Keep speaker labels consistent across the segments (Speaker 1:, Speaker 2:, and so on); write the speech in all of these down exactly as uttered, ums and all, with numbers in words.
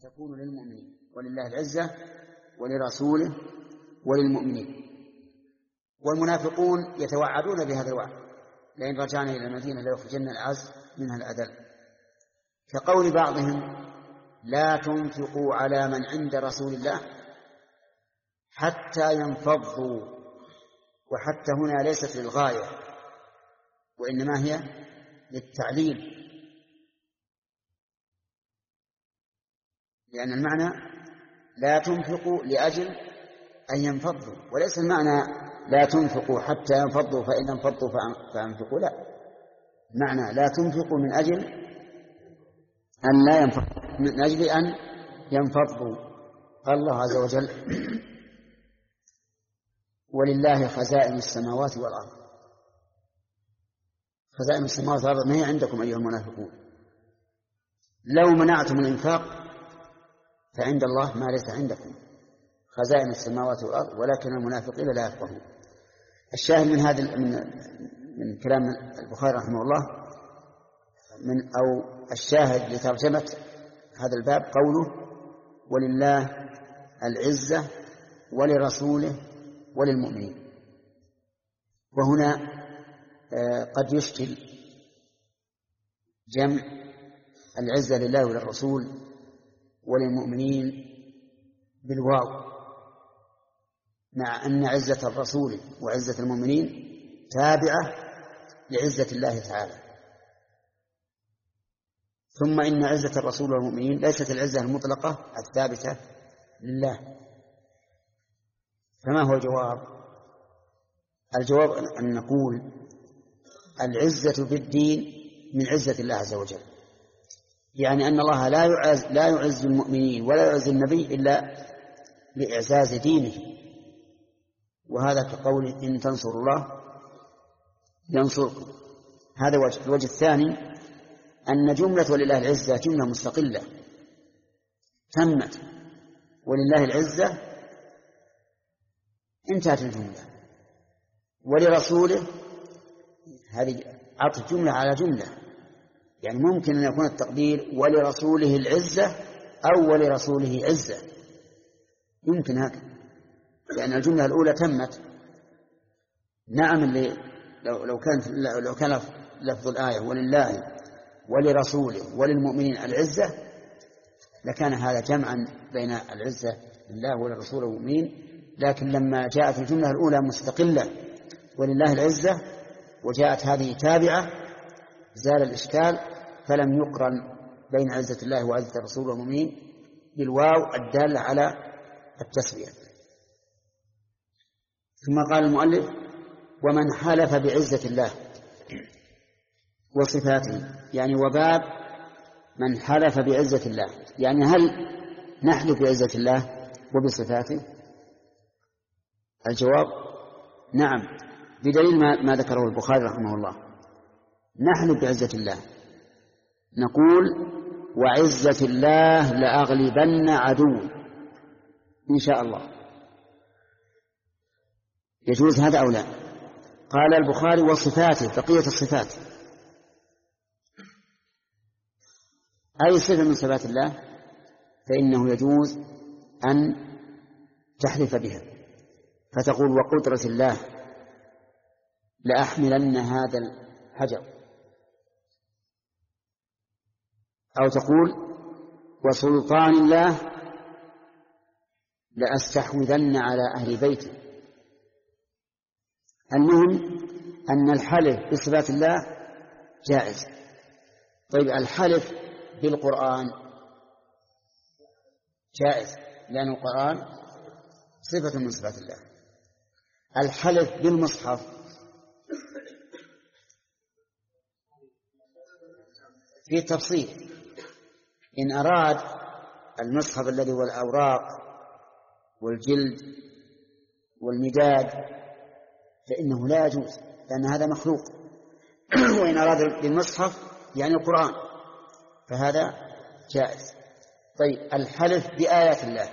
Speaker 1: تكون للمؤمنين، ولله العزة ولرسوله وللمؤمنين. والمنافقون يتوعدون بهذا الوعد: لئن رجعنا إلى المدينة ليخرجن الأعز منها الأذل، كقول بعضهم: لا تنفقوا على من عند رسول الله حتى ينفضوا. وحتى هنا ليست للغاية، وإنما هي للتعليل، لأن المعنى لا تنفقوا لأجل أن ينفضوا، وليس المعنى لا تنفقوا حتى ينفضوا فإن انفضوا فأنفقوا، لا، معنى لا تنفقوا من أجل أن لا ينفضوا، من أجل أن ينفضوا. قال الله عز وجل: ولله خزائن السماوات والأرض. خزائن السماوات والأرض ما هي عندكم أيها المنافقون. لو منعتم الإنفاق فعند الله ما ليس عندكم، خزائن السماوات والأرض، ولكن المنافقين لا يفقهون. الشاهد من هذا من, من كلام البخاري رحمه الله من أو الشاهد لترجمة هذا الباب قوله: ولله العزة ولرسوله وللمؤمنين. وهنا قد يشكل جمع العزة لله وللرسول وللمؤمنين بالواو، مع أن عزة الرسول وعزة المؤمنين تابعة لعزة الله تعالى. ثم إن عزة الرسول والمؤمنين ليست العزة المطلقة الثابتة لله. فما هو الجواب؟ الجواب أن نقول: العزة بالدين من عزة الله عز وجل، يعني أن الله لا يعز, لا يعز المؤمنين ولا يعز النبي إلا لإعزاز دينه. وهذا كقول: إن تنصروا الله ينصركم. هذا وجه. الوجه الثاني أن جملة ولله العزة جملة مستقلة تمت، ولله العزة انتهت الجملة، ولرسوله هذه عطف جملة على جملة، يعني ممكن أن يكون التقدير ولرسوله العزة أو ولرسوله عزة، يمكن هكذا، لأن الجملة الأولى تمت. نعم، اللي لو لو كان لو كان لفظ الآية ولله ولرسوله وللمؤمنين العزة لكان هذا جمعا بين العزة لله وللرسول والمؤمنين، لكن لما جاءت الجملة الأولى مستقلة ولله العزة وجاءت هذه تابعة زال الإشكال، فلم يقرن بين عزة الله وعزة الرسول والمؤمنين بالواو الدالة على التسوية. ثم قال المؤلف: ومن حلف بعزة الله وصفاته، يعني وباب من حلف بعزة الله، يعني هل نحلف بعزة الله وبصفاته؟ الجواب: نعم، بدليل ما, ما ذكره البخاري رحمه الله. نحلف بعزة الله، نقول: وعزة الله لأغلبن عدو إن شاء الله. يجوز هذا أو لا؟ قال البخاري: وصفاته، بقية الصفات، أي صفة من صفات الله فإنه يجوز أن تحلف بها، فتقول: وقدرة الله لأحملن هذا الحجر، أو تقول: وسلطان الله لأستحوذن على أهل بيتي. المهم أن الحلف بصفات الله جائز. طيب، الحلف بالقرآن جائز، لأن القرآن صفة من صفات الله. الحلف بالمصحف في تفصيل، إن أراد المصحف الذي هو الأوراق والجلد والمداد فإنه لا يجوز، لأن هذا مخلوق. وإن أراد بالمصحف يعني القرآن فهذا جائز. طيب، الحلف بآيات الله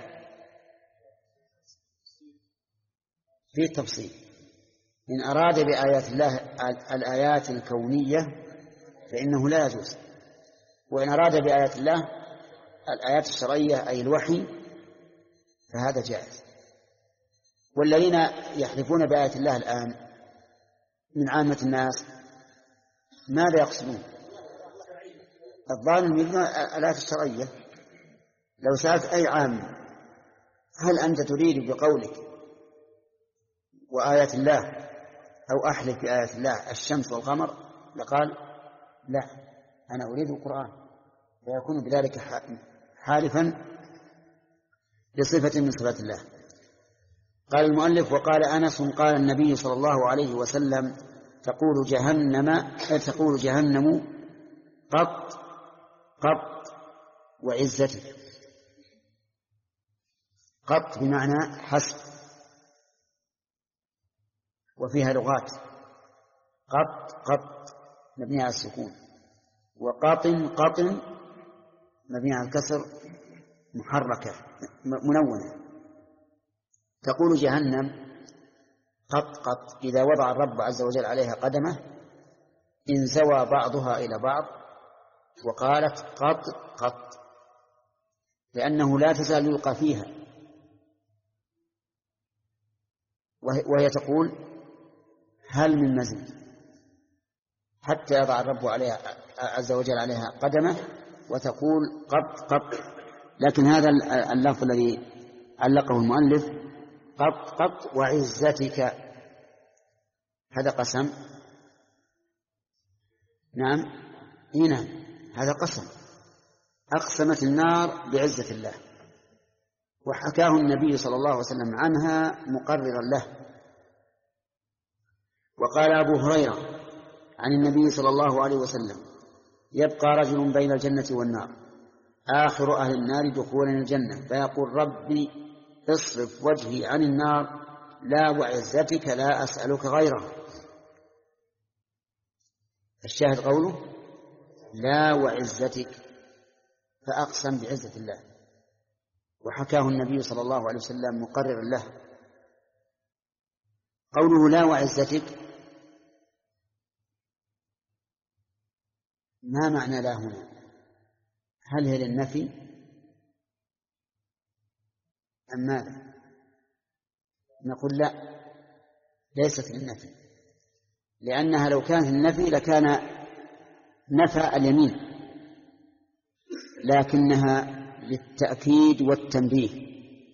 Speaker 1: في تفصيل، إن أراد بآيات الله الآيات الكونية فإنه لا يجوز، وإن أراد بآيات الله الآيات الشرعية أي الوحي فهذا جائز. والذين يحلفون بآيات الله الآن من عامة الناس ماذا يقصدون؟ الظالم يريدون الآيات الشرعية. لو سألت أي عام هل أنت تريد بقولك وآيات الله أو أحلف بآيات الله الشمس والقمر لقال لا، أنا أريد القرآن، فيكون بذلك حالفا بصفة من صفات الله. قال المؤلف: وقال أنس قال النبي صلى الله عليه وسلم: تقول جهنم تقول جهنم قط قط وعزتك. قط بمعنى حسب، وفيها لغات. قط قط مبني على السكون، وقاطن قاطن مبني على الكسر محركة منونة. تقول جهنم قط قط إذا وضع الرب عز وجل عليها قدمه انزوى بعضها إلى بعض وقالت قط قط، لأنه لا تزال يلقى فيها، وهي تقول هل من مزيد، حتى يضع الرب عليها عز وجل عليها قدمه وتقول قط قط. لكن هذا اللفظ الذي علقه المؤلف قط قط وعزتك هذا قسم. نعم هنا هذا قسم، أقسمت النار بعزة الله، وحكاه النبي صلى الله عليه وسلم عنها مقررا له. وقال أبو هريرة عن النبي صلى الله عليه وسلم: يبقى رجل بين الجنة والنار آخر أهل النار دخولا الجنة فيقول: ربي اصرف وجهي عن النار، لا وعزتك لا أسألك غيره. الشاهد قوله لا وعزتك، فأقسم بعزة الله، وحكاه النبي صلى الله عليه وسلم مقررا له. قوله لا وعزتك ما معنى لا هنا؟ هل هي للنفي أم ماذا؟ نقول لا، ليست للنفي، لأنها لو كانت النفي لكان نفى اليمين، لكنها للتأكيد والتنبيه.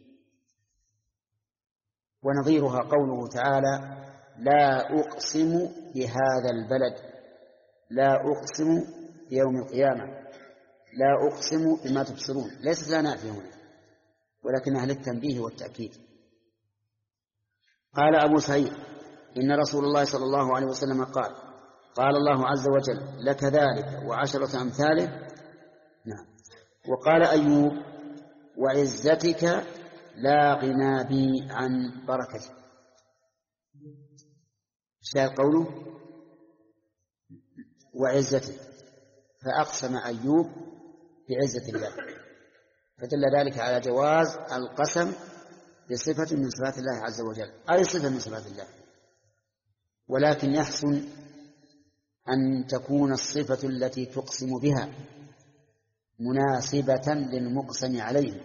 Speaker 1: ونظيرها قوله تعالى: لا أقسم بهذا البلد، لا أقسم بيوم القيامة، لا أقسم بما تبصرون، ليست لا نافية هنا ولكنها للتنبيه والتأكيد. قال أبو سعيد: إن رسول الله صلى الله عليه وسلم قال: قال الله عز وجل: لك ذلك وعشرة أمثاله. نعم. وقال أيوب: وعزتك لا غنى بي عن بركتك. شاء قوله وعزتك، فأقسم أيوب بعزة الله، فدل ذلك على جواز القسم بصفة من صفات الله عز وجل، أي صفة من صفات الله، ولكن يحسن أن تكون الصفة التي تقسم بها مناسبة للمقسم عليه.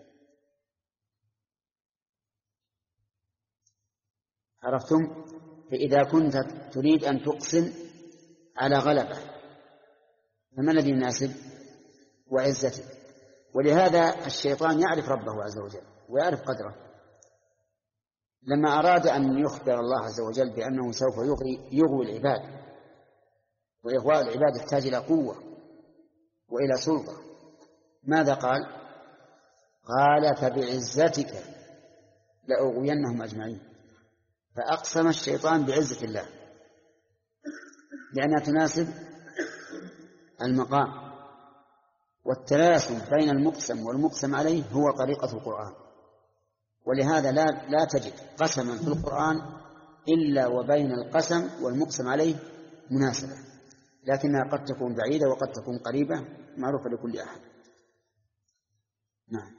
Speaker 1: عرفتم؟ فإذا كنت تريد أن تقسم على غلبة فما الذي يناسب؟ وعزتك. ولهذا الشيطان يعرف ربه عز وجل ويعرف قدره، لما أراد أن يخبر الله عز وجل بأنه سوف يغوي, يغوي العباد، وإغواء العباد يحتاج إلى قوة وإلى سلطة، ماذا قال؟ قال: فبعزتك لأغوينهم أجمعين. فأقسم الشيطان بعزة الله لأنها تناسب المقام. والتناسب بين المقسم والمقسم عليه هو طريقة القرآن، ولهذا لا, لا تجد قسما في القرآن إلا وبين القسم والمقسم عليه مناسبة، لكنها قد تكون بعيدة وقد تكون قريبة معروفة لكل أحد. نعم.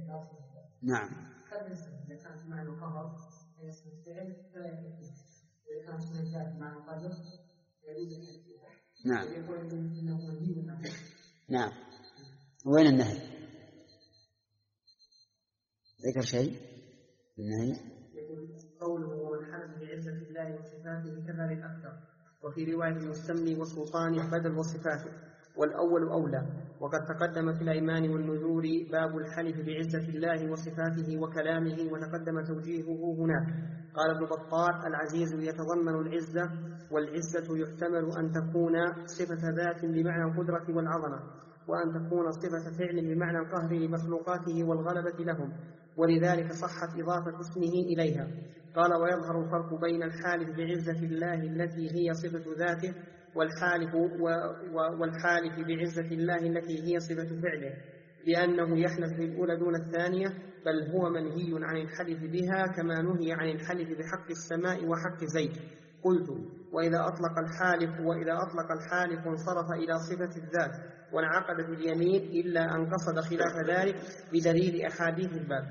Speaker 1: نعم. نعم نعم. وين النهي؟ ذكر شيء النهي؟
Speaker 2: قوله والحلف بعزة الله وصفاته كذلك أكثر، وفي رواية المستملي وسلطانه بدل وصفاته، والأول أولى. وقد تقدم في الأيمان والنذور باب الحلف بعزة الله وصفاته وكلامه، وتقدم توجيهه هناك. قال ابن بطال: العزيز يتضمن العزة، والعزة يحتمل أن تكون صفة ذات بمعنى القدرة والعظمة، وأن تكون صفة فعل بمعنى القهر لمخلوقاته والغلبة لهم، ولذلك صحت إضافة اسمه إليها. قال: ويظهر الفرق بين الحالف بعزة الله التي هي صفة ذاته والحالف, و والحالف بعزة الله التي هي صفة فعله، لأنه يحلف بالأولى دون الثانية، بل هو منهي عن الحلف بها كما نهي عن الحلف بحق السماء وحق زيد. قلت: وإذا أطلق الحالف وإذا أطلق الحالف انصرف إلى صفة الذات وانعقدت اليمين، إلا أن قصد خلاف ذلك بدليل أحاديث الباب.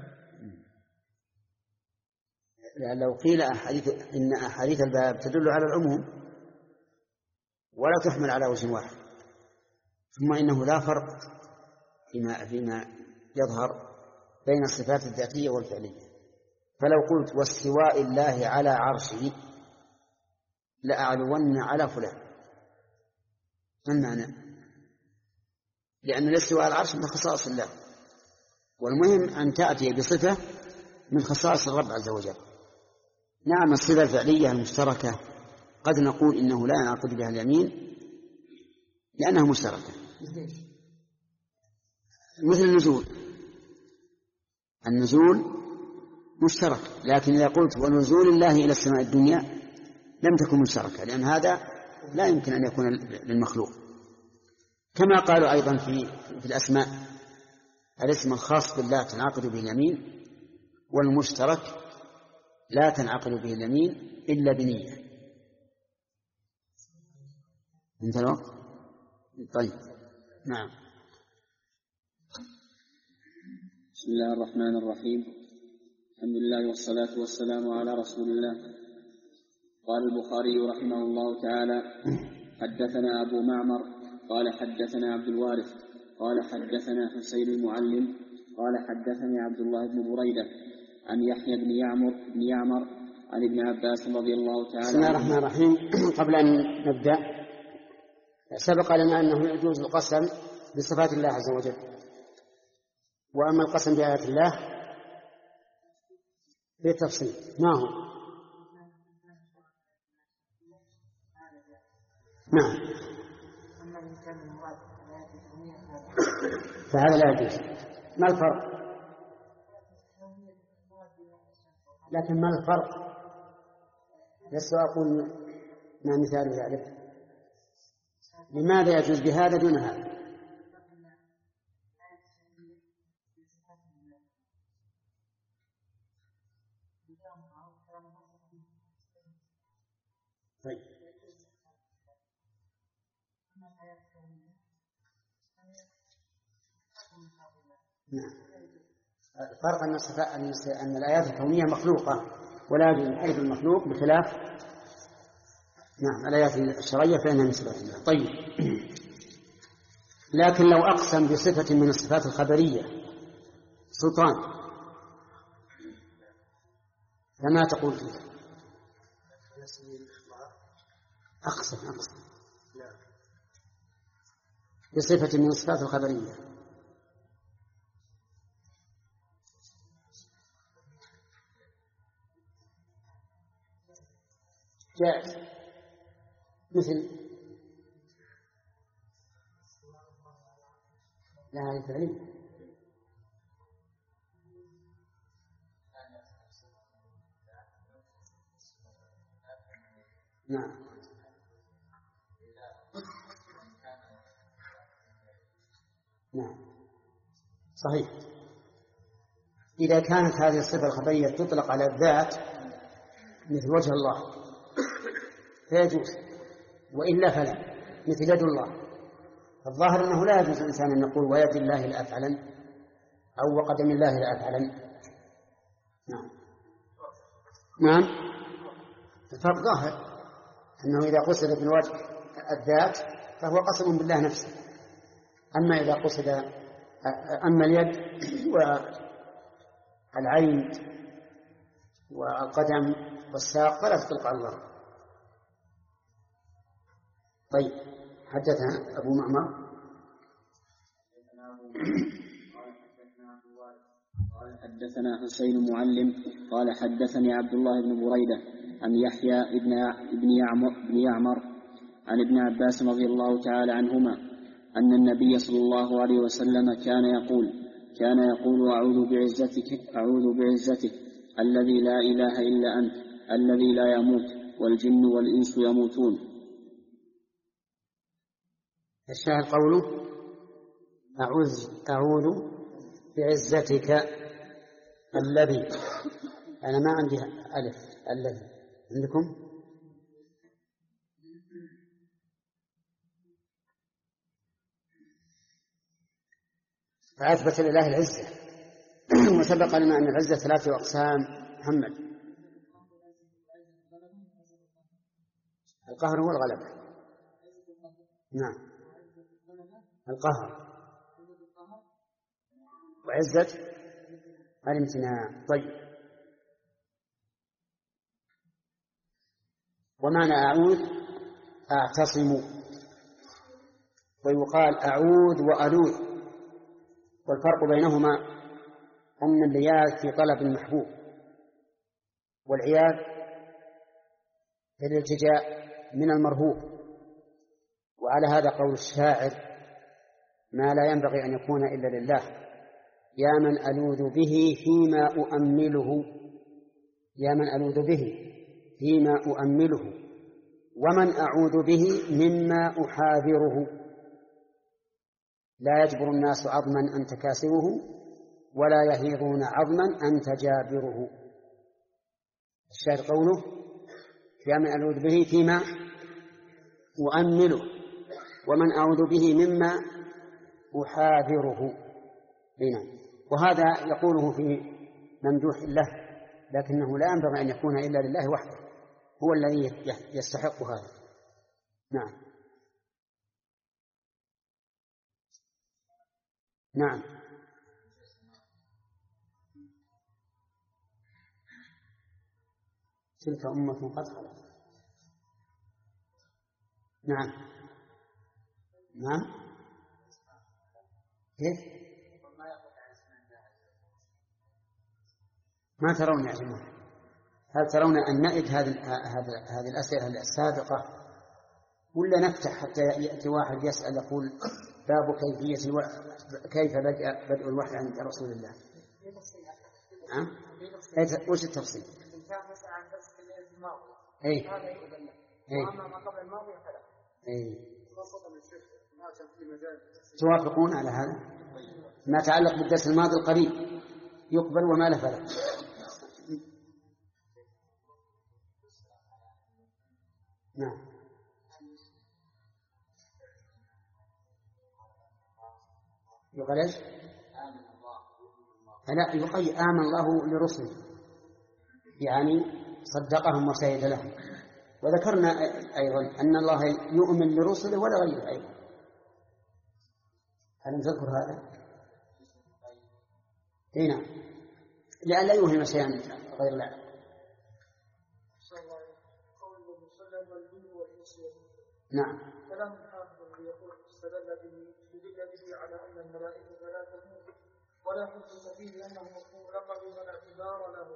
Speaker 1: لو قيل أحاديث إن أحاديث الباب تدل على العموم ولا تحمل على وجه واحد، ثم إنه لا فرق فيما, فيما يظهر بين الصفات الذاتية والفعلية. فلو قلت واستواء الله على عرشه لأعلون على فلان، ما المعنى؟ لأن الاستواء على العرش من خصائص الله، والمهم أن تأتي بصفة من خصائص الرب عز وجل. نعم الصفة الفعلية المشتركة قد نقول إنه لا ينعقد بها اليمين لأنها مشتركة، مثل النزول. النزول مشترك، لكن إذا قلت ونزول الله إلى السماء الدنيا لم تكن مشتركة، لأن هذا لا يمكن أن يكون للمخلوق. كما قالوا أيضا في, في الأسماء: الاسم الخاص بالله تنعقد به اليمين، والمشترك لا تنعقد به اليمين إلا بنية. انت الوقت؟ طيب نعم.
Speaker 3: بسم الله الرحمن الرحيم. الحمد لله والصلاة والسلام على رسول الله. قال البخاري رحمه الله تعالى: حدثنا أبو معمر قال حدثنا عبد الوارث قال حدثنا حسين المعلم قال حدثني عبد الله بن بريدة عن يحيى بن يعمر بن يعمر عن ابن عباس رضي الله تعالى.
Speaker 4: بسم الله الرحمن الرحيم. قبل أن نبدأ، سبق لنا أنه يجوز القسم بصفات الله عز وجل، وأما القسم بآيات الله بالتفصيل ما هو؟ نعم، فهذا لا يجوز. ما الفرق؟ لكن ما الفرق؟ لست أقول ما مثال ذلك. لماذا يجوز بهذا دون هذا؟ طيب. نعم. الفرق أن, أن الآيات الكونية مخلوقة ولا يجوز حيث المخلوق، بخلاف نعم الآيات الشرعية فإنها من صفات الله. طيب. لكن لو أقسم بصفة من الصفات الخبرية سلطان، فما تقول فيه؟ أقسم أقسم بصفة من الصفات الخبرية جائز، مثل لا هذه فعلية. نعم نعم صحيح. إذا كانت هذه الصفة الخبرية تطلق على الذات مثل وجه الله فيجوز، وإلا فلا، مثل يد الله. الظاهر أنه لا يجوز الإنسان أن يقول ويد الله لأفعلن أو وقدم الله لأفعلن. نعم نعم الفرق ظاهر أنه إذا قصد بالوجه الذات فهو قسم بالله نفسه، أما إذا قصد أما اليد والعين والقدم والساق فلا تطلق على الله. طيب حدثنا أبو معمر
Speaker 3: قال حدثنا حسين معلم قال حدثني عبد الله بن بريدة عن يحيى ابن ابن يعمر, ابن يعمر عن ابن عباس رضي الله تعالى عنهما أن النبي صلى الله عليه وسلم كان يقول كان يقول أعوذ بعزتك أعوذ بعزتك الذي لا إله إلا أنت الذي لا يموت والجن والإنس يموتون.
Speaker 4: الشاهد قوله أعوذ أعوذ بعزتك الذي، أنا ما عندي ألف الذي، عندكم؟ فأثبت لله العزة وسبق لنا أن العزة ثلاثة أقسام. محمد القهر هو الغلبة. نعم القهر وعزة الامتناع. طيب ومعنى أعوذ أعتصم، ويقال أعوذ وألوذ، والفرق بينهما أن اللياذ في طلب المحبوب والعياذ في الالتجاء من المرهوب. وعلى هذا قول الشاعر ما لا ينبغي أن يكون إلا لله يا من ألوذ به فيما أؤمله يا من ألوذ به فيما أؤمله ومن أعوذ به مما أحاذره لا يجبر الناس عظما أنت كاسره ولا يهيضون عظما أنت جابره. الشاهد قوله يا من ألوذ به فيما أؤمله ومن أعوذ به مما أحاذره. هنا وهذا يقوله في ممدوح له، لكنه لا ينبغي أن يكون إلا لله وحده، هو الذي يستحق هذا. نعم نعم تلك أمة قد خلت. نعم نعم كيف ما ترون يا جماعة؟ هل ترون أن نعد هذه هذه الأسئلة السابقة ولا نفتح حتى يأتي واحد يسأل يقول باب كيفية الو... كيف بدأ بدء الوحي عند رسول الله؟ ها؟ أه؟ وش التفصيل؟ أي أي أي توافقون على هذا؟ ما يتعلق بالدرس الماضي القريب يقبل وما له فلا. نعم يقال ايش؟ لا يقال آمن الله لرسله يعني صدقهم وشهد لهم. وذكرنا أيضا أن الله يؤمن لرسله ولا غيره أيضا. هل نذكر هذا؟ هنا لأن لا يوهم شيئا غير الله. نعم
Speaker 5: كلام الحافظ يقول استدل به على أن الملائكة لا تموت ولا حجة فيه لأنه مفهوم لقب ولا اعتبار له.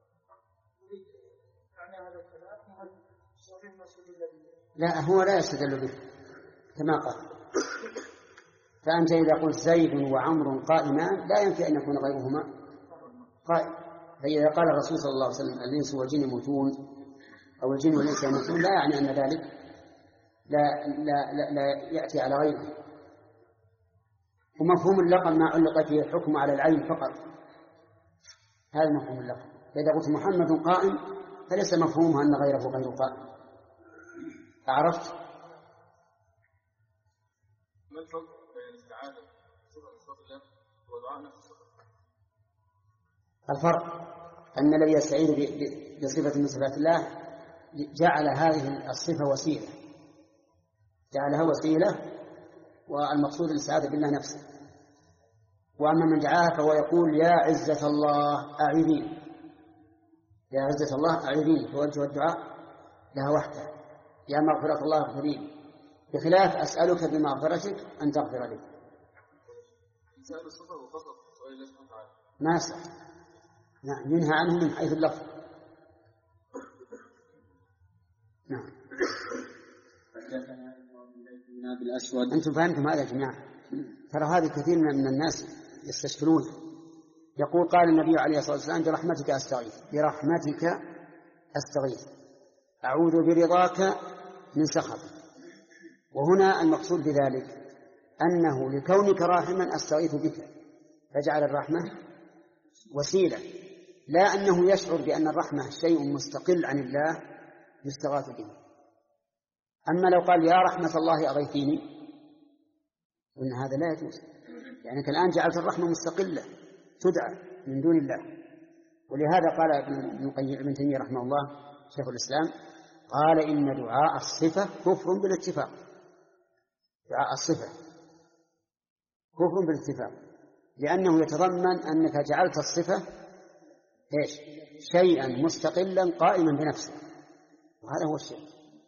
Speaker 5: معنى هذا الكلام هل صحيح ما استدل به؟
Speaker 4: لا هو لا يستدل به كما قال. فأنت إذا قلت زيد وعمر قائمان لا ينفي أن يكون غيرهما قائم. فإذا قال الرسول صلى الله عليه وسلم الإنس والجن يموتون أو الجن والإنس يموتون لا يعني أن ذلك لا, لا, لا, لا يأتي على غيره. ومفهوم اللقب ما علق فيه الحكم على العين فقط، هذا مفهوم اللقب. فإذا قلت محمد قائم فليس مفهومها أن غيره غير قائم. أعرفت؟
Speaker 5: ما الفرق بين الاستعاذة بصفة الله ودعاء نفس الصفة؟
Speaker 4: الفرق أن الذي يستعيذ بصفة من صفات الله جعل هذه الصفة وسيلة، جعلها وسيلة، والمقصود الاستعاذة بالله نفسه. وأما من دعاه فهو يقول يا عزة الله أعذيني، يا عزة الله أعذيني، فوجه الدعاء لها وحدها، يا مغفرة الله اغفر لي، بخلاف أسألك بمغفرتك أن تغفر لي. ما صح، نعم، ينهى عنه من حيث اللفظ. نعم. أنتم فهمتم هذا يا جماعة؟ ترى هذا كثير من الناس يستشكلون. يقول قال النبي عليه الصلاة والسلام برحمتك أستغيث، برحمتك أستغيث، أعوذ برضاك من سخطك. وهنا المقصود بذلك أنه لكونك راحما أستغيث بك، فجعل الرحمة وسيلة، لا أنه يشعر بأن الرحمة شيء مستقل عن الله يستغاث به. أما لو قال يا رحمة الله أغيثيني، وإن هذا لا يجوز، يعني الآن جعلت الرحمة مستقلة تدعى من دون الله. ولهذا قال ابن تيمية رحمه الله شيخ الإسلام، قال إن دعاء الصفة كفر بالاتفاق. دعاء الصفة كفر بالاتفاق، لأنه يتضمن أنك جعلت الصفة إيش؟ شيئا مستقلا قائما بنفسه، وهذا هو الشيء.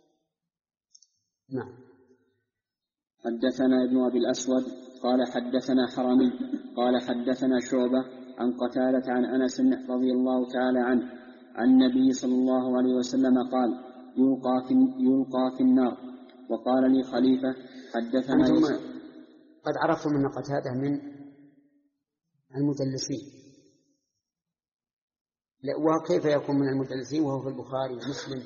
Speaker 4: نعم.
Speaker 3: حدثنا ابن أبي الأسود قال حدثنا حرمي قال حدثنا شعبة عن قتادة عن أنس رضي الله تعالى عنه عن النبي صلى الله عليه وسلم قال يلقى في, يلقى في النار. وقال لي خليفة حدثنا
Speaker 4: أنتم قد عرفتم من قتادة من المدلسين، وكيف يكون من المدلسين وهو في البخاري ومسلم؟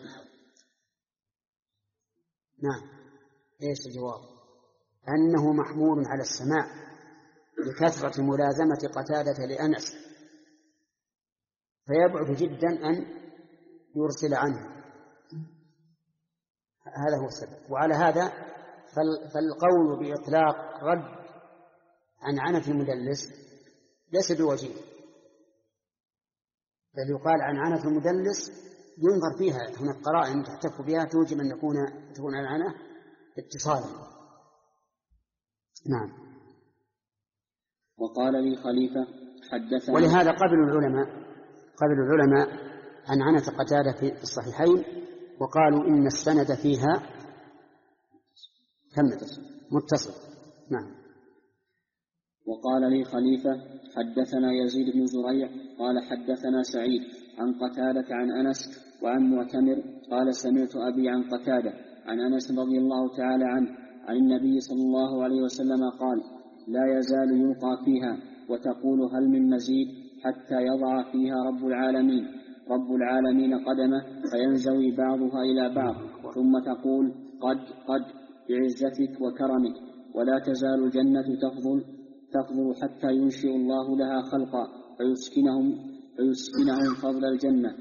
Speaker 4: نعم. ايش الجواب؟ أنه محمول على السماع لكثرة ملازمة قتادة لأنس، فيبعد جدا أن يرسل عنه، هذا هو السبب. وعلى هذا فالقول بإطلاق رد عن عنف المدلس ليس بوجيه، بل يقال عن عنف المدلس ينظر فيها هناك قرائن تحتف بها توجب أن يكون تكون العنة اتصالا. نعم.
Speaker 3: وقال لي خليفة حدثنا.
Speaker 4: ولهذا قبل العلماء قبل العلماء عن عنة قتادة في الصحيحين، وقالوا إن السند فيها كم متصل. نعم.
Speaker 3: وقال لي خليفة حدثنا يزيد بن زريع قال حدثنا سعيد عن قتادة عن أنس وعن معتمر قال سمعت أبي عن قتادة عن أنس رضي الله تعالى عنه عن النبي صلى الله عليه وسلم قال لا يزال يلقى فيها وتقول هل من مزيد حتى يضع فيها رب العالمين رب العالمين قدمه فينزوي بعضها إلى بعض ثم تقول قد قد بعزتك وكرمك ولا تزال الجنة تفضل تفضل حتى ينشئ الله لها خلقا فيسكنهم فيسكنهم فضل الجنة.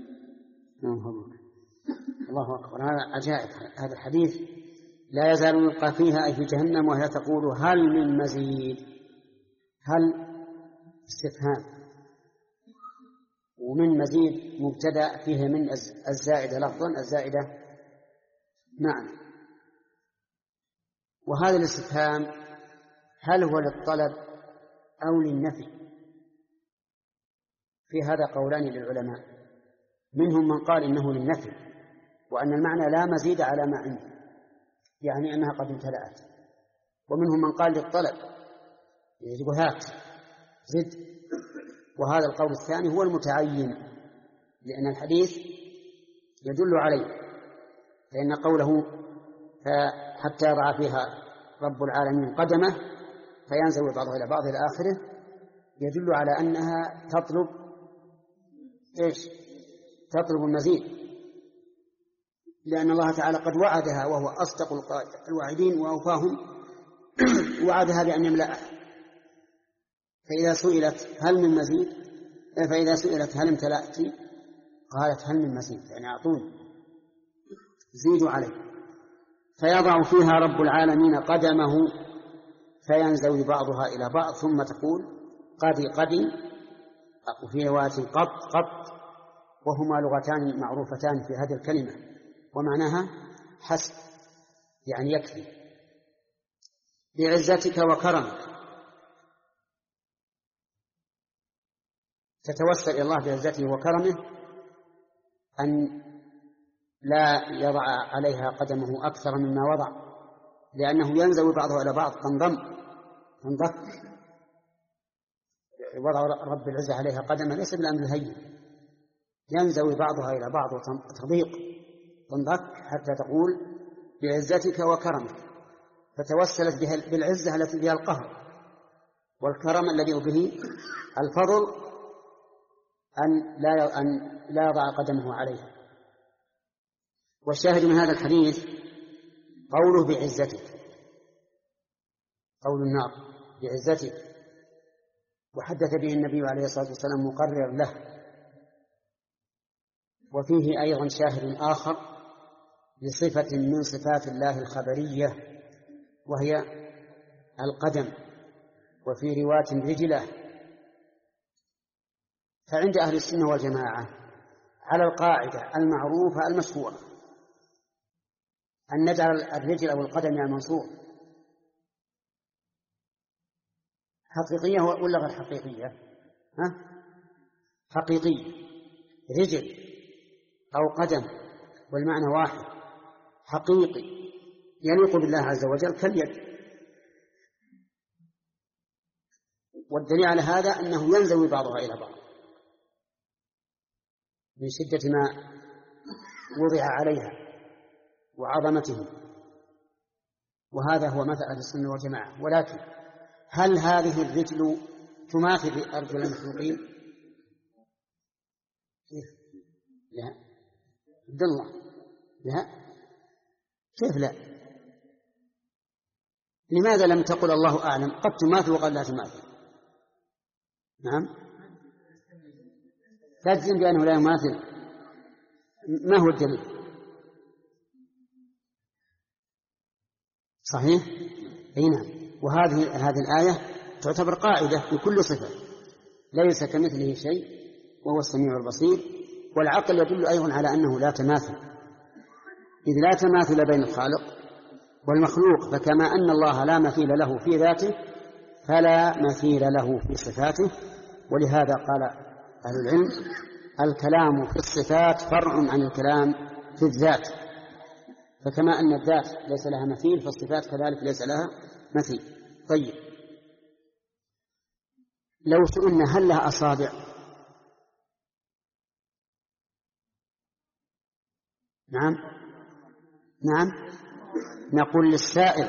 Speaker 4: الله أكبر، هذا عجائب هذا الحديث. لا يزال يلقى فيها أي في جهنم وهي تقول هل من مزيد. هل استفهام، ومن مزيد مبتدأ فيه من الزائدة لفظا الزائدة معنى. وهذا الاستفهام هل هو للطلب أو للنفي؟ في هذا قولان للعلماء، منهم من قال إنه للنفي وأن المعنى لا مزيد على ما عنده، يعني أنها قد امتلأت، ومنهم من قال للطلب يجب هات زد. وهذا القول الثاني هو المتعين، لأن الحديث يدل عليه، فإن قوله حتى يضع فيها رب العالمين قدمه فينزل بعضها إلى بعض إلى آخره يدل على أنها تطلب إيش؟ تطلب المزيد، لأن الله تعالى قد وعدها وهو أصدق الواعدين وأوفاهم وعدها بأن يملأها. فإذا سئلت هل من مزيد فإذا سئلت هل امتلأت قالت هل من مزيد، يعني أعطوني زيدوا عليه. فيضع فيها رب العالمين قدمه فينزوي بعضها إلى بعض ثم تقول قدي قدي، وفي رواية قط قط، وهما لغتان معروفتان في هذه الكلمة، ومعناها حسب، يعني يكفي. بعزتك وكرمك، تتوسل إلى الله بعزته وكرمه أن لا يضع عليها قدمه أكثر مما وضع، لأنه ينزوي بعضه إلى بعض، تنضم تنضك. وضع رب العزة عليها قدمه ليس بالأمر الهين، ينزوي بعضها إلى بعض وتضيق تنضك حتى تقول بعزتك وكرمك، فتوسلت بها بالعزة التي بها القهر، والكرم الذي به الفضل أن لا أن لا يضع قدمه عليها. والشاهد من هذا الحديث قوله بعزتك، قول النار بعزتك، وحدث به النبي عليه الصلاة والسلام مقرر له. وفيه أيضا شاهد آخر لصفة من صفات الله الخبرية وهي القدم، وفي رواية رجله. فعند أهل السنة والجماعة على القاعدة المعروفة المشهورة أن نجعل الرجل أو القدم يعني منصوب حقيقية ولا غير حقيقية؟ ها؟ حقيقية، رجل أو قدم والمعنى واحد، حقيقي يليق بالله عز وجل كاليد. والدليل على هذا أنه ينزوي بعضها إلى بعض من شدة ما وضع عليها وعظمته، وهذا هو مثل أهل السنة والجماعة. ولكن هل هذه الرجل تماثل أرجل المخلوقين؟ لا. عبد الله لا، كيف لا؟ لماذا لم تقل الله أعلم؟ قد تماثل وقد لا تماثل. نعم، تجزم بأنه لا يماثل، ما هو الدليل؟ صحيح؟ أي نعم. وهذه هذه الآية تعتبر قاعدة في كل صفة، ليس كمثله شيء وهو السميع البصير. والعقل يدل أيضا على أنه لا تماثل، إذ لا تماثل بين الخالق والمخلوق، فكما أن الله لا مثيل له في ذاته فلا مثيل له في صفاته. ولهذا قال أهل العلم الكلام في الصفات فرع عن الكلام في الذات، فكما أن الذات ليس لها مثيل فالصفات كذلك ليس لها مثيل. طيب، لو سئلنا هل لها أصابع؟ نعم نعم نقول للسائل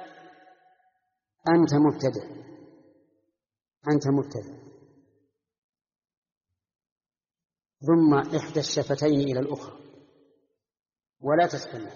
Speaker 4: أنت مبتدئ، أنت مبتدئ، ضم إحدى الشفتين إلى الأخرى ولا تستمع.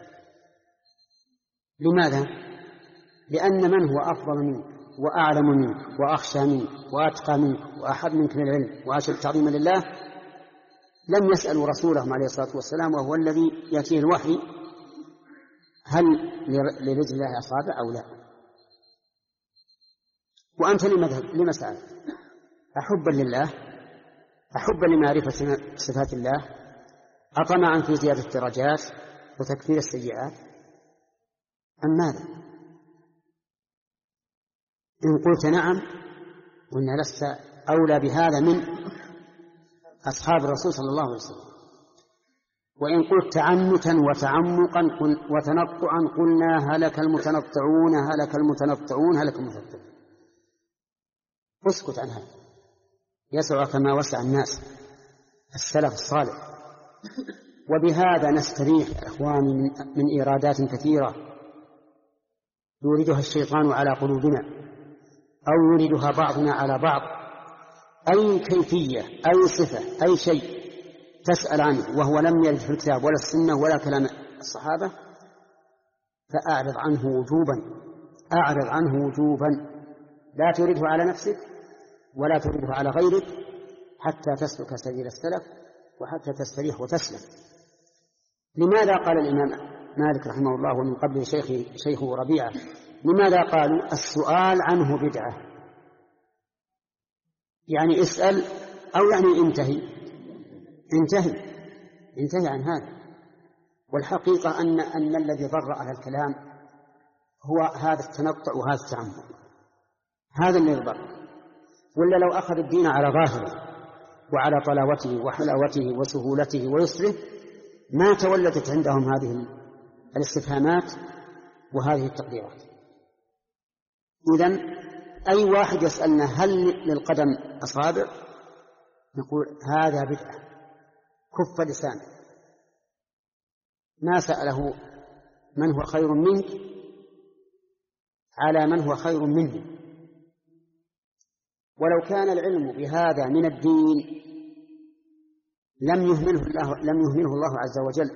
Speaker 4: لماذا؟ لأن من هو أفضل منك وأعلم منك وأخشى منك وأتقى منك وأحب منك للعلم وأشد تعظيما لله لم يسألوا رسولهم عليه الصلاة والسلام وهو الذي يأتيه الوحي هل لرجل الله أصابع أو لا. وأنت لما سألت؟ أحبا لله، أحبا لمعرفة صفات الله، أطمعا في زيادة الدرجات وتكفير السيئات، أم ماذا؟ إن قلت نعم قلنا لست أولى بهذا من أصحاب الرسول صلى الله عليه وسلم. وإن قلت تعنتا وتعمقا وتنطعا قلنا هلك المتنطعون هلك المتنطعون هلك المتنطعون. اسكت عن هذا، يسع كما وسع الناس السلف الصالح. وبهذا نستريح يا إخواني من إيرادات كثيرة يريدها الشيطان على قلوبنا أو يريدها بعضنا على بعض. أي كيفية أي صفة أي شيء تسأل عنه وهو لم يرد في الكتاب ولا السنة ولا كلام الصحابة فأعرض عنه وجوبا، أعرض عنه وجوبا، لا تريده على نفسك ولا تريده على غيرك حتى تسلك سبيل السلف وحتى تستريح وتسلم. لماذا قال الإمام مالك رحمه الله ومن قبل شيخه شيخه ربيعة لماذا قالوا السؤال عنه بدعة؟ يعني اسأل أو يعني انتهي انتهي انتهي عن هذا. والحقيقة أن أن الذي ضر على الكلام هو هذا التنطع وهذا التعمق، هذا الذي ضر. ولا لو أخذ الدين على ظاهره وعلى طلاوته وحلاوته وسهولته ويسره ما تولدت عندهم هذه الاستفهامات وهذه التقديرات. إذن أي واحد يسألنا هل للقدم أصابع نقول هذا بدعة، كف لسانه. ما سأله من هو خير منك على من هو خير منه. ولو كان العلم بهذا من الدين لم يهمله الله لم يهمله الله عز وجل.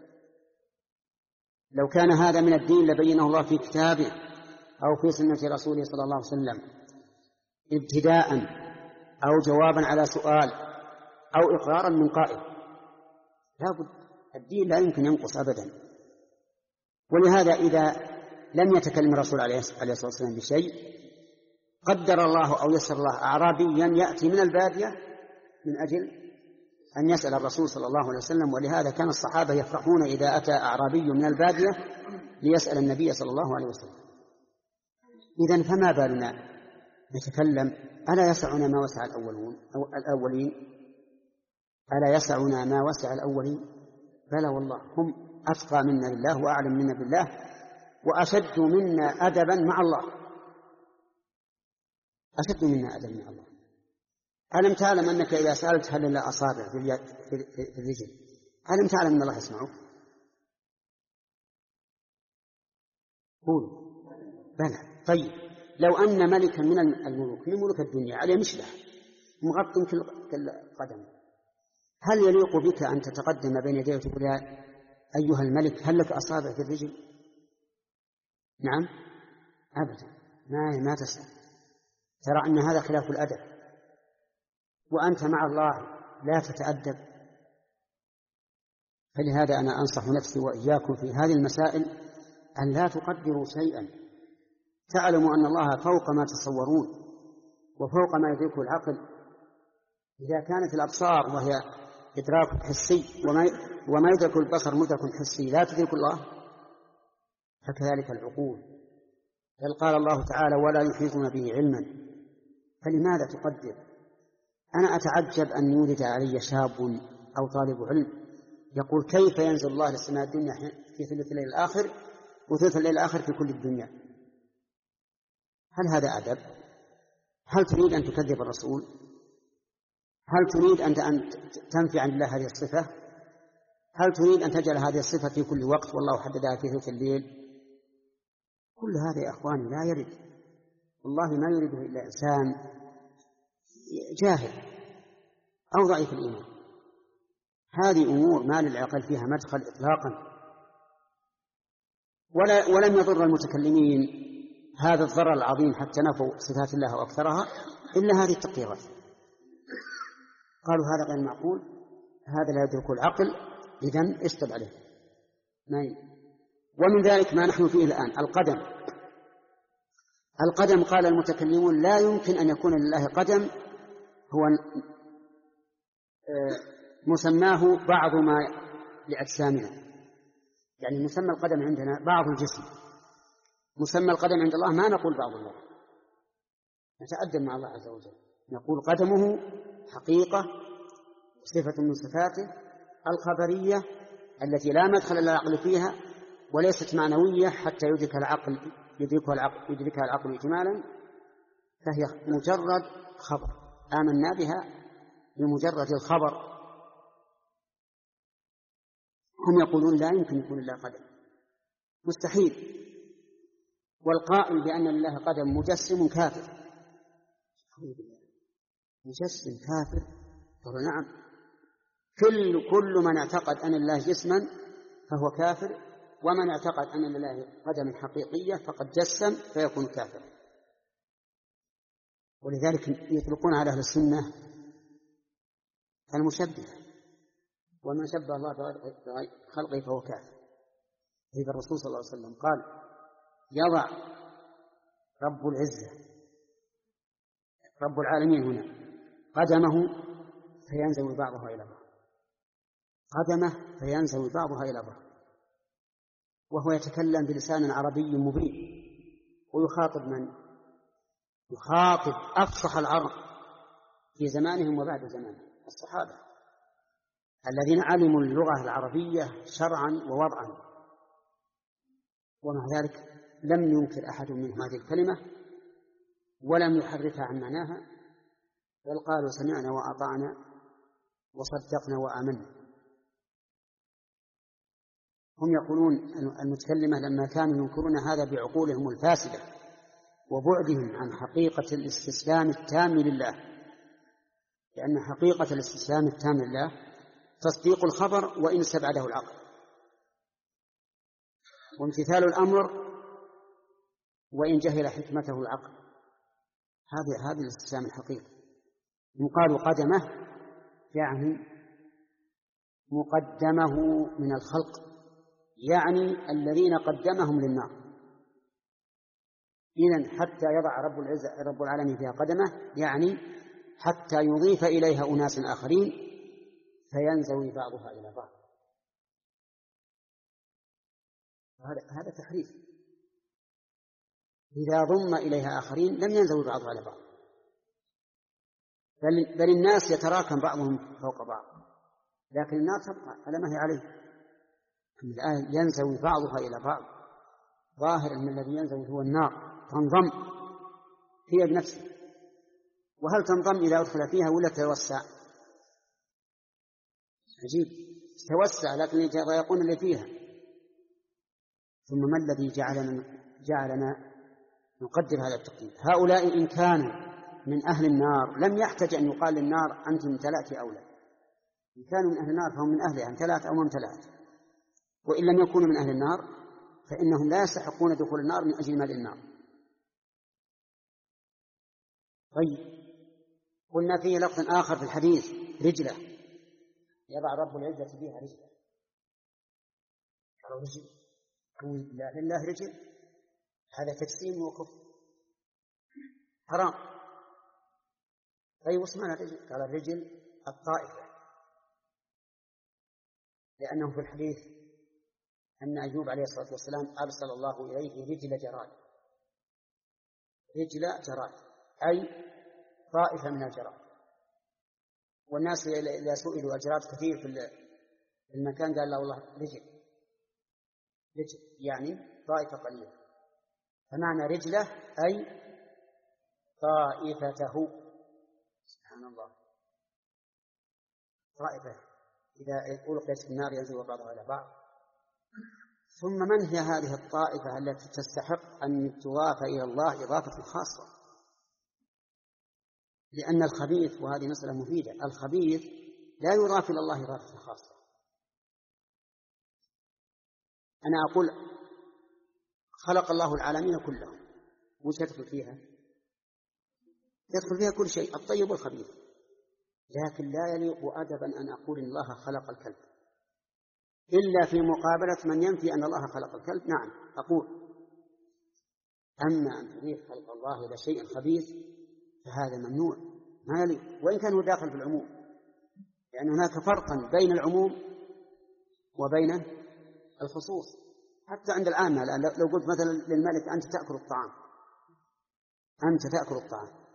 Speaker 4: لو كان هذا من الدين لبينه الله في كتابه أو في سنة رسوله صلى الله عليه وسلم ابتداء أو جوابا على سؤال أو إقرارا من قائل. لا بد، الدين لا يمكن ينقص أبدا. ولهذا إذا لم يتكلم الرسول عليه الصلاة والسلام بشيء قدر الله أو يسر الله أعرابيا يأتي من البادية من أجل أن يسأل الرسول صلى الله عليه وسلم. ولهذا كان الصحابة يفرحون إذا أتى أعرابي من البادية ليسأل النبي صلى الله عليه وسلم. إذن فما بالنا نتكلم؟ ألا يسعنا ما وسع الأولون أو الأولين؟ ألا يسعنا ما وسع الأولين؟ بلى والله، هم أتقى منا بالله وأعلم منا بالله وأشد منا أدبا مع الله، أشد منا أدبا مع الله. ألم تعلم أنك إذا سألت هل لله أصابع في الرجل ألم تعلم أن الله يسمعك؟ قولوا بلى. طيب لو أن ملكا من الملوك من ملوك الدنيا عليه مشلح مغطٍ كالقدم، هل يليق بك أن تتقدم بين يديه وتقول يا أيها الملك هل لك أصابع في الرجل؟ نعم أبدا، ما ما تسأل. ترى أن هذا خلاف الأدب، وأنت مع الله لا تتأدب. فلهذا أنا أنصح نفسي وإياكم في هذه المسائل أن لا تقدروا شيئا. تعلموا أن الله فوق ما تصورون وفوق ما يدركه العقل. إذا كانت الأبصار وهي إدراك حسي وما وما يدرك البصر مدرك حسي لا تدرك الله، فكذلك العقول. بل قال الله تعالى ولا يحيطون به علما، فلماذا تقدر؟ أنا أتعجب أن يولد علي شاب أو طالب علم يقول كيف ينزل الله للسماء الدنيا في ثلث الليل الآخر وثلث الليل الآخر في كل الدنيا؟ هل هذا أدب؟ هل تريد أن تكذب الرسول؟ هل تريد أن تنفي عن الله هذه الصفة؟ هل تريد أن تجعل هذه الصفة في كل وقت والله حددها في ثلث الليل؟ كل هذا يا أخواني لا يرد، والله ما يريده إلا إنسان جاهل أو ضعيف الإيمان. هذه أمور ما للعقل فيها مدخل إطلاقا. ولا ولم يضر المتكلمين هذا الضرر العظيم حتى نفوا صفات الله وأكثرها إلا هذه التقديرات. قالوا هذا غير معقول، هذا لا يدرك العقل، إذن اشتب عليه. ومن ذلك ما نحن فيه الآن القدم. القدم قال المتكلمون لا يمكن أن يكون لله قدم، هو مسماه بعض ما لأجسامنا، يعني مسمى القدم عندنا بعض الجسم، مسمى القدم عند الله ما نقول بعض الله، نتأدب مع الله عز وجل نقول قدمه حقيقة صفة من صفاته الخبرية التي لا مدخل للعقل فيها وليست معنوية حتى يدرك العقل يدركها العقل يدركها العقل احتمالا، فهي مجرد خبر آمنا بها بمجرد الخبر. هم يقولون لا يمكن يكون لله قدم، مستحيل. والقائل بأن لله قدم مجسم كافر. مجسم كافر؟ قالوا نعم، كل كل من اعتقد أن لله جسما فهو كافر، ومن اعتقد أن لله قدم حقيقية فقد جسم فيكون كافر. ولذلك يطلقون على أهل السنة المشبهة، ومن شبه الله بخلقه فهو كافر. إذا الرسول صلى الله عليه وسلم قال يضع رب العزة رب العالمين هنا قدمه فينزوي بعضها إلى بعض، قدمه فينزوي بعضها إلى بعض، وهو يتكلم بلسان عربي مبين، ويخاطب من؟ يخاطب أفصح العرب في زمانهم وبعد زمانهم، الصحابة الذين علموا اللغة العربية شرعا ووضعا، ومع ذلك لم ينكر أحد منهم هذه الكلمة ولم يحرفها عن معناها، بل قالوا سمعنا وأطعنا وصدقنا وآمنا. هم يقولون المتكلمة لما كانوا ينكرون هذا بعقولهم الفاسدة وبعدهم عن حقيقة الاستسلام التام لله، لأن حقيقة الاستسلام التام لله تصديق الخبر وإن استبعده العقل، وامتثال الأمر وإن جهل حكمته العقل. هذا هذا الاستسلام الحقيقي. يقال قدمه يعني مقدمه من الخلق، يعني الذين قدمهم للنار. إذن حتى يضع رب العزة رب العالمين فيها قدمه، يعني حتى يضيف إليها أناس آخرين فينزوي بعضها إلى بعض. هذا هذا تحريف. إذا ضم إليها آخرين لم ينزوي بعضها إلى بعض، بل, بل الناس يتراكم بعضهم فوق بعض، لكن النار تبقى على ما هي عليه. الآن ينزوي بعضها إلى بعض، ظاهر أن الذي ينزوي هو النار تنضم هي بنفسه. وهل تنضم إذا أدخل فيها ولا تتوسع؟ عجيب، تتوسع لكن يضايقون اللي فيها. ثم ما الذي جعلنا, جعلنا نقدر هذا التقدير؟ هؤلاء إن كانوا من أهل النار لم يحتج أن يقال للنار أنت امتلأت أو لا. إن كانوا من أهل النار فهم من أهلها امتلأت أو ما امتلأت، وإن لم يكونوا من أهل النار فإنهم لا يستحقون دخول النار من أجل مال النار. طيب، قلنا فيه لفظ آخر في الحديث رجلة، يضع رب العزة فيها رجلة. قالوا رجل، لا لله رجل، هذا تجسيم وكفر حرام. طيب وش معنى الرجل؟ قال الرجل الطائفة، لأنه في الحديث أن أيوب عليه الصلاة والسلام أرسل الله إليه رجل جراد. رجل جراد أي طائفة من الجراد، والناس إذا سئلوا الجراد كثير في المكان قال له الله رجل، رجل يعني طائفة قليلة. فمعنى رجله أي طائفته. سبحان الله، طائفة إذا ألقيت في النار ينزل بعضها إلى بعض. ثم من هي هذه الطائفة التي تستحق أن تضاف إلى الله إضافة خاصة؟ لأن الخبيث، وهذه مسألة مفيدة، الخبيث لا يضاف إلى الله إضافة خاصة. أنا أقول خلق الله العالمين كلهم، وش يدخل فيها؟ يدخل فيها كل شيء، الطيب والخبيث. لكن لا يليق أدبا أن أقول إن الله خلق الكلب إلا في مقابلة من ينفي أن الله خلق الكلب. نعم أقول، أما أن تضيف خلق الله إلى شيء خبيث فهذا ممنوع، ما يليق، وإن كان هو داخل في العموم، لأن هناك فرقا بين العموم وبين الخصوص. حتى عند العامة الآن لو قلت مثلا للملك أنت تأكل الطعام، أنت تأكل الطعام،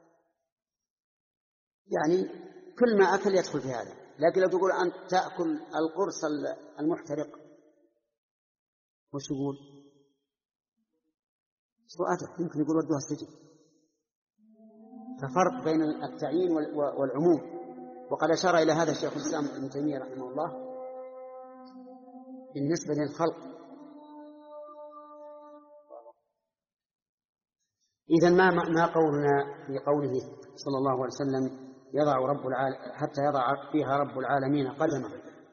Speaker 4: يعني كل ما أكل يدخل في هذا. لكن لو تقول أنت تأكل القرص المحترق، وش يقول؟ سؤاله يمكن يقول ودوها السجن. ففرق بين التعيين والعموم. وقد أشار إلى هذا الشيخ الإسلام ابن تيمية رحمه الله بالنسبة للخلق. إذن ما ما قولنا في قوله صلى الله عليه وسلم يضع رب العالمين حتى يضع فيها رب العالمين قدمه؟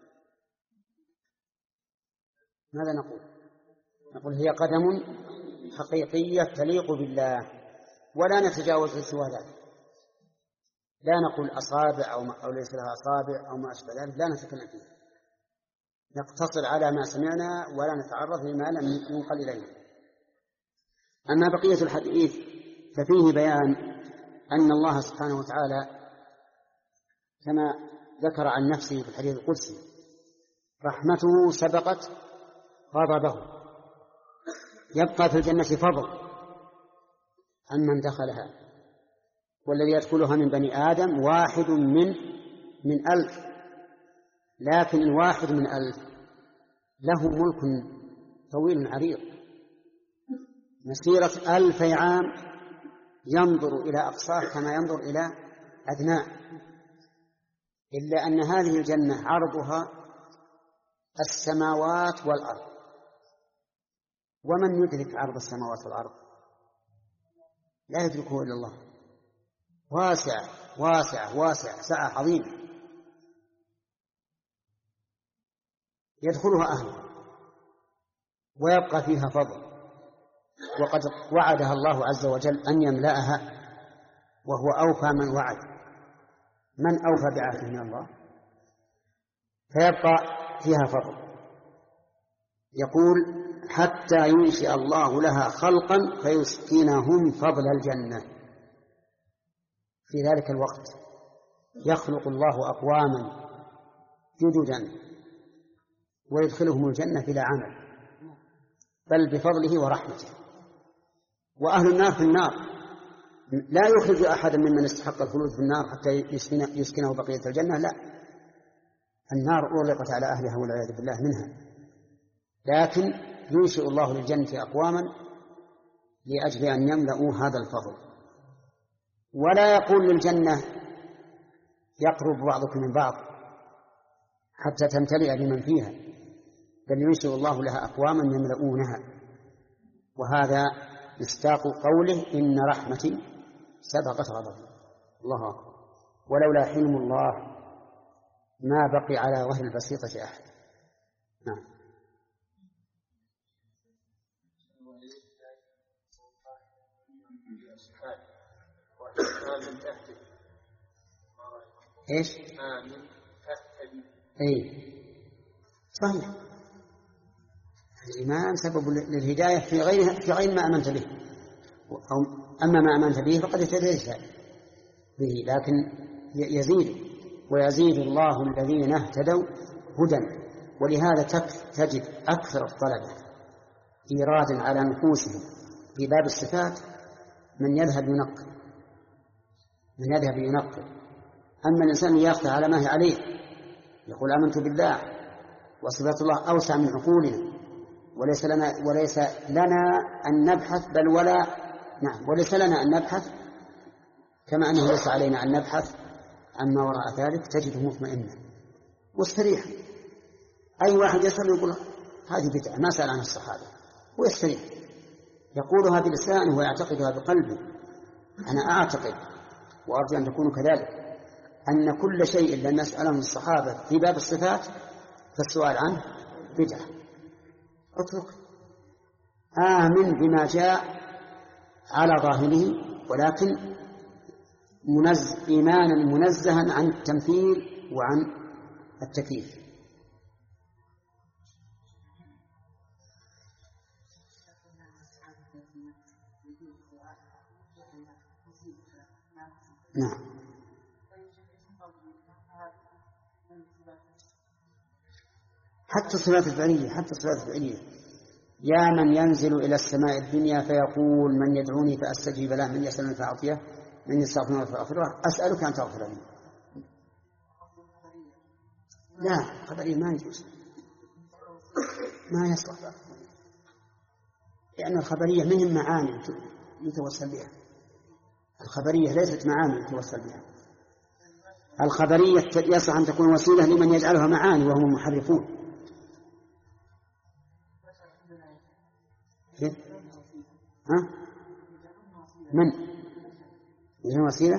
Speaker 4: ماذا نقول؟ نقول هي قدم حقيقية تليق بالله، ولا نتجاوز سوى ذلك. لا نقول أصابع أو, أو ليس لها أصابع أو ما أشبه ذلك، لا نتكلم فيه، نقتصر على ما سمعنا ولا نتعرض لما لم ينقل إلينا. أما بقية الحديث ففيه بيان أن الله سبحانه وتعالى كما ذكر عن نفسه في الحديث القدسي رحمته سبقت غضبه. يبقى في الجنة فضل عمن دخلها، والذي يدخلها من بني آدم واحد من من ألف، لكن الواحد من ألف له ملك طويل عريض مسيرة ألفي عام ينظر إلى أقصاه كما ينظر إلى أدناه، إلا أن هذه الجنة عرضها السماوات والأرض، ومن يدرك عرض السماوات والأرض؟ لا يدركه إلا الله. واسع واسع واسع سعة عظيمة يدخلها أهلها ويبقى فيها فضل، وقد وعدها الله عز وجل أن يملأها، وهو أوفى من وعد. من أوفى بعهده من الله؟ فيبقى فيها فضل. يقول حتى ينشئ الله لها خلقا فيسكنهم فضل الجنة. في ذلك الوقت يخلق الله أقواما جددا ويدخلهم الجنة بلا عمل، بل بفضله ورحمته. وأهل النار في النار لا يخرج أحدا ممن استحق الخلود في النار حتى يسكنه بقية الجنة، لا، النار أغلقت على أهلها والعياذ بالله منها. لكن ينشئ الله للجنة أقواما لأجل أن يملأوا هذا الفضل. ولا يقول للجنة يقرب بعضكم من بعض حتى تمتلئ بمن فيها، بل ينشئ الله لها أقواما يملؤونها. وهذا مصداق قوله إن رحمتي سبقت غضبي. الله أكبر. ولولا حلم الله ما بقي على وجه البسيطة أحد. نعم. ايش؟ اي صحيح، الإيمان سبب للهداية في غير في غير ما آمنت به، أو أما ما آمنت به فقد اهتديت به، لكن يزيد ويزيد الله الذين اهتدوا هدى. ولهذا تجد أكثر الطلبة إيرادا على نفوسهم في باب الصفات من يذهب ينقل من يذهب ينقل أما الإنسان يأخذ على ما هي عليه، يقول آمنت بالله وصفات الله أوسع من عقولنا، وليس لنا وليس لنا أن نبحث بل ولا نعم وليس لنا أن نبحث، كما أنه ليس علينا أن نبحث عما وراء ذلك. تجده مطمئنا واستريح. أي واحد يسأل يقول هذه بدعة ما سأل عن الصحابة ويستريح، يقولها بلسانه ويعتقدها بقلبه. أنا أعتقد وأرجو أن تكونوا كذلك أن كل شيء لم يسأله الصحابة في باب الصفات فالسؤال عنه بدعة. اترك، آمن بما جاء على ظاهره، ولكن منز... إيمانا منزها عن التمثيل وعن التكييف. نعم. حتى الصفات الفعلية حتى الصفات الفعلية يا من ينزل إلى السماء الدنيا فيقول من يدعوني فأستجيب له، من يسألني فأعطيه، من يستغفرني فأغفر له، أسألك أن تغفر لي. لا، خبرية ما يجوز، ما يصلح، لأن يعني الخبرية منهم معاني يتوسل بها. الخبرية ليست معاني يتوسل بها. الخبرية يصح أن تكون وسيلة لمن يجعلها معاني وهم المحرفون. ها؟ من يجعلون وسيلة؟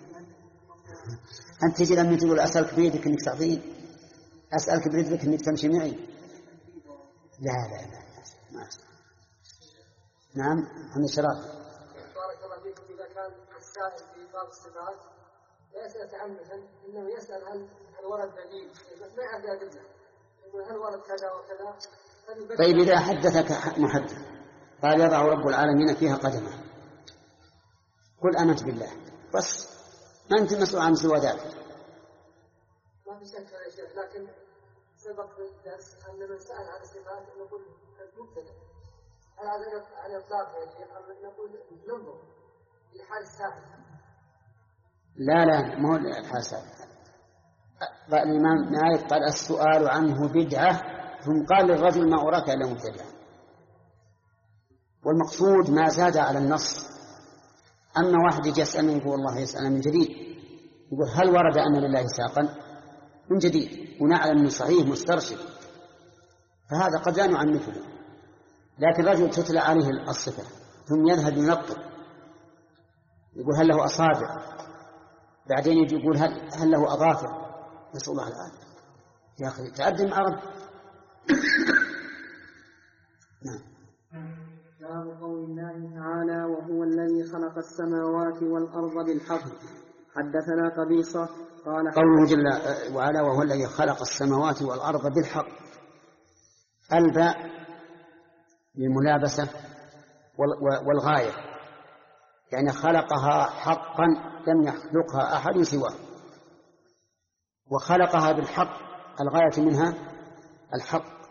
Speaker 4: أنت تجي لما تقول أسألك بيدك أنك تعطيني، أسألك برجلك أنك تمشي معي. لا لا لا ما أسأل. نعم محمد شراب.
Speaker 5: بارك الله فيكم. إذا كان السائل في باب الصفات لا يسأل تعمدا، إنه يسأل هل هل ورد دليل، بس ما يعرف أدلة، يقول هل ورد كذا وكذا.
Speaker 4: طيب إذا حدثك محدث قال يضع رب العالمين فيها قدمه، قل آمنت بالله بس، ما أنت مسؤول عن سوى ذلك.
Speaker 5: ما في شك يا شيخ، لكن سبق في الدرس أن من سأل عن الصفات نقول مبتدأ، هل الإطلاق يا شيخ أم نقول ننظر في حال السائل؟
Speaker 1: لا لا ما هو الحاسب. الإمام مالك قال السؤال عنه بدعة، ثم قال للرجل ما أراك إلا مبتدعا. والمقصود ما زاد على النص. أما واحد يجي يسألني يقول الله يسأل من جديد، يقول هل ورد أن لله ساقا من جديد ونعلم من صحيح مسترشد، فهذا قد لا نعنفه. لكن رجل تتلى عليه الصفة ثم يذهب ينطق يقول هل له أصابع، بعدين يجي يقول هل, هل له أظافر، نسأل الله العافية. يا أخي تعدم عرب. نعم.
Speaker 2: باب قول الله تعالى وهو الذي خلق السماوات والأرض بالحق. حدثنا قبيصة قال
Speaker 1: قوله جل وعلا وهو الذي خلق السماوات والأرض بالحق، الباء للملابسة والغاية، يعني خلقها حقا لم يخلقها أحد سواه، وخلقها بالحق الغاية منها الحق.